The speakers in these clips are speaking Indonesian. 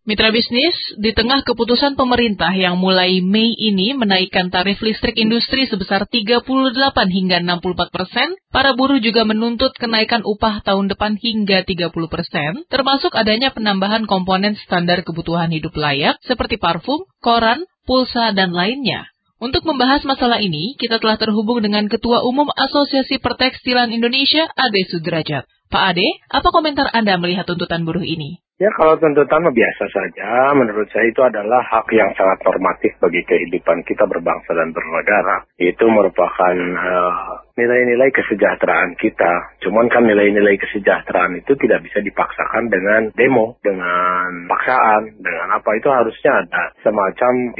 Mitra bisnis, di tengah keputusan pemerintah yang mulai Mei ini menaikkan tarif listrik industri sebesar 38 hingga 64%, para buruh juga menuntut kenaikan upah tahun depan hingga 30%, termasuk adanya penambahan komponen standar kebutuhan hidup layak seperti parfum, koran, pulsa, dan lainnya. Untuk membahas masalah ini, kita telah terhubung dengan Ketua Umum Asosiasi Pertekstilan Indonesia, Ade Sudrajat. Pak Ade, apa komentar Anda melihat tuntutan buruh ini? Ya, kalau tuntutan biasa saja, menurut saya itu adalah hak yang sangat normatif bagi kehidupan kita berbangsa dan bernegara. Itu merupakan nilai-nilai kesejahteraan kita. Cuman kan nilai-nilai kesejahteraan itu tidak bisa dipaksakan dengan demo, dengan paksaan, dengan apa. Itu harusnya ada semacam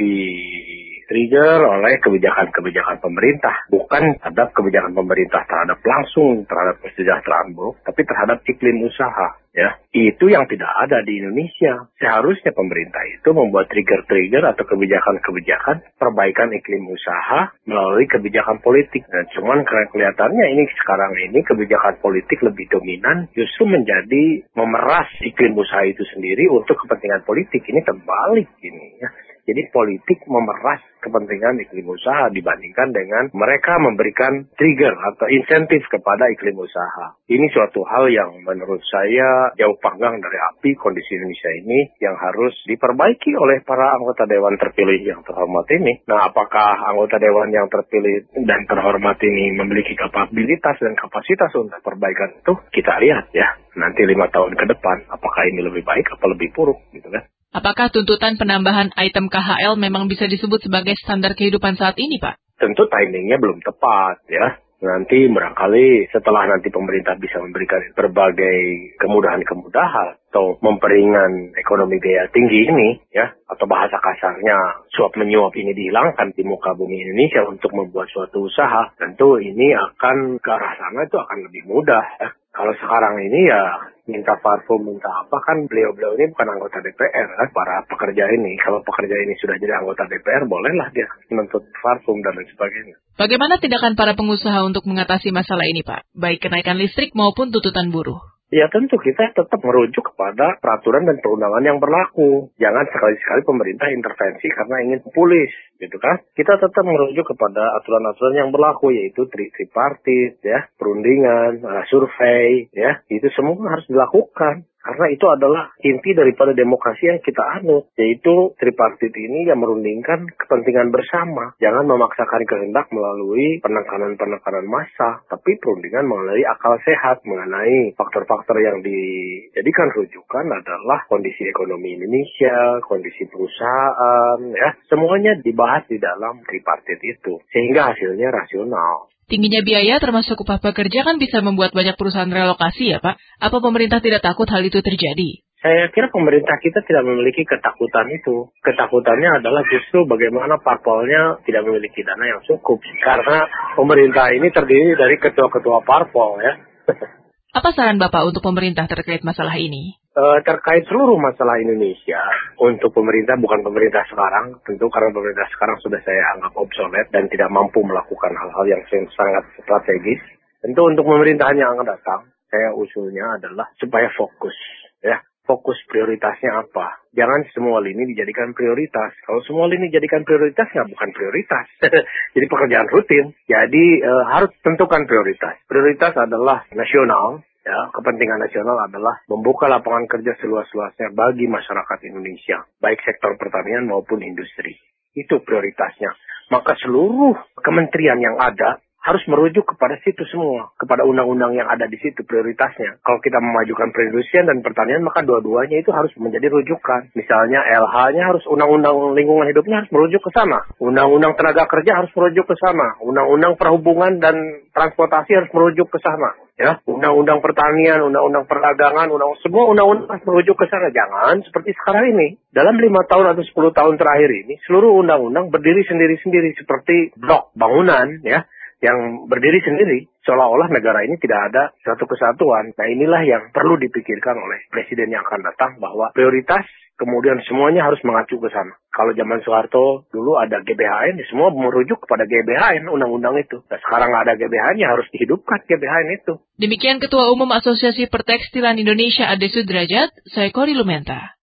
trigger oleh kebijakan-kebijakan pemerintah, bukan terhadap kebijakan pemerintah langsung terhadap kesejahteraan buruh, tapi terhadap iklim usaha. Ya, itu yang tidak ada di Indonesia. Seharusnya pemerintah itu membuat trigger-trigger atau kebijakan-kebijakan perbaikan iklim usaha melalui kebijakan politik. Dan cuman kelihatannya sekarang ini kebijakan politik lebih dominan, justru menjadi memeras iklim usaha itu sendiri untuk kepentingan politik. Ini terbalik ini ya. Jadi politik memeras kepentingan iklim usaha dibandingkan dengan mereka memberikan trigger atau insentif kepada iklim usaha. Ini suatu hal yang menurut saya jauh panggang dari api kondisi Indonesia ini yang harus diperbaiki oleh para anggota dewan terpilih yang terhormat ini. Nah, apakah anggota dewan yang terpilih dan terhormat ini memiliki kapabilitas dan kapasitas untuk perbaikan itu? Kita lihat ya, nanti 5 tahun ke depan apakah ini lebih baik atau lebih buruk gitu kan. Apakah tuntutan penambahan item KHL memang bisa disebut sebagai standar kehidupan saat ini, Pak? Tentu timingnya belum tepat, ya. Nanti barangkali setelah nanti pemerintah bisa memberikan berbagai kemudahan-kemudahan atau memperingan ekonomi biaya tinggi ini, ya, atau bahasa kasarnya suap menyuap ini dihilangkan di muka bumi Indonesia untuk membuat suatu usaha, tentu ini akan ke arah sana itu akan lebih mudah, ya. Kalau sekarang ini ya minta parfum, minta apa, kan beliau-beliau ini bukan anggota DPR kan, para pekerja ini. Kalau pekerja ini sudah jadi anggota DPR, bolehlah dia menuntut parfum dan lain sebagainya. Bagaimana tindakan para pengusaha untuk mengatasi masalah ini, Pak? Baik kenaikan listrik maupun tuntutan buruh. Ya tentu kita tetap merujuk kepada peraturan dan perundangan yang berlaku. Jangan sekali-sekali pemerintah intervensi karena ingin populis, gitu kan. Kita tetap merujuk kepada aturan-aturan yang berlaku, yaitu tripartit, ya, perundingan, survei, ya, itu semua harus dilakukan. Karena itu adalah inti daripada demokrasi yang kita anut, yaitu tripartit ini yang merundingkan kepentingan bersama. Jangan memaksakan kehendak melalui penekanan-penekanan massa, tapi perundingan melalui akal sehat mengenai faktor-faktor yang dijadikan rujukan adalah kondisi ekonomi Indonesia, kondisi perusahaan, ya, semuanya dibahas di dalam tripartit itu, sehingga hasilnya rasional. Tingginya biaya termasuk upah pekerja kan bisa membuat banyak perusahaan relokasi ya, Pak? Apa pemerintah tidak takut hal itu terjadi? Saya kira pemerintah kita tidak memiliki ketakutan itu. Ketakutannya adalah justru bagaimana parpolnya tidak memiliki dana yang cukup. Karena pemerintah ini terdiri dari ketua-ketua parpol, ya. Apa saran Bapak untuk pemerintah terkait masalah ini? Terkait seluruh masalah Indonesia, untuk pemerintah, bukan pemerintah sekarang, tentu karena pemerintah sekarang sudah saya anggap obsolet dan tidak mampu melakukan hal-hal yang sangat strategis. Tentu untuk pemerintahan yang akan datang, saya usulnya adalah supaya fokus, ya. Fokus prioritasnya apa? Jangan semua lini dijadikan prioritas. Kalau semua lini dijadikan prioritas, ya bukan prioritas. Jadi pekerjaan rutin. Jadi harus tentukan prioritas. Prioritas adalah nasional. Ya, kepentingan nasional adalah membuka lapangan kerja seluas-luasnya bagi masyarakat Indonesia, baik sektor pertanian maupun industri. Itu prioritasnya. Maka seluruh kementerian yang ada harus merujuk kepada situ semua, kepada undang-undang yang ada di situ prioritasnya. Kalau kita memajukan perindustrian dan pertanian, maka dua-duanya itu harus menjadi rujukan. Misalnya LH-nya harus, undang-undang lingkungan hidupnya harus merujuk ke sana. Undang-undang tenaga kerja harus merujuk ke sana. Undang-undang perhubungan dan transportasi harus merujuk ke sana. Ya, undang-undang pertanian, undang-undang perdagangan, semua undang-undang harus merujuk ke sana. Jangan seperti sekarang ini. Dalam 5 tahun atau 10 tahun terakhir ini, seluruh undang-undang berdiri sendiri-sendiri seperti blok bangunan, ya, yang berdiri sendiri, seolah-olah negara ini tidak ada satu kesatuan. Nah, inilah yang perlu dipikirkan oleh presiden yang akan datang, bahwa prioritas kemudian semuanya harus mengacu ke sana. Kalau zaman Soeharto dulu ada GBHN, semua merujuk kepada GBHN, undang-undang itu. Nah, sekarang nggak ada GBHN, ya harus dihidupkan GBHN itu. Demikian Ketua Umum Asosiasi Pertekstilan Indonesia Ade Sudrajat, saya Kori Lumenta.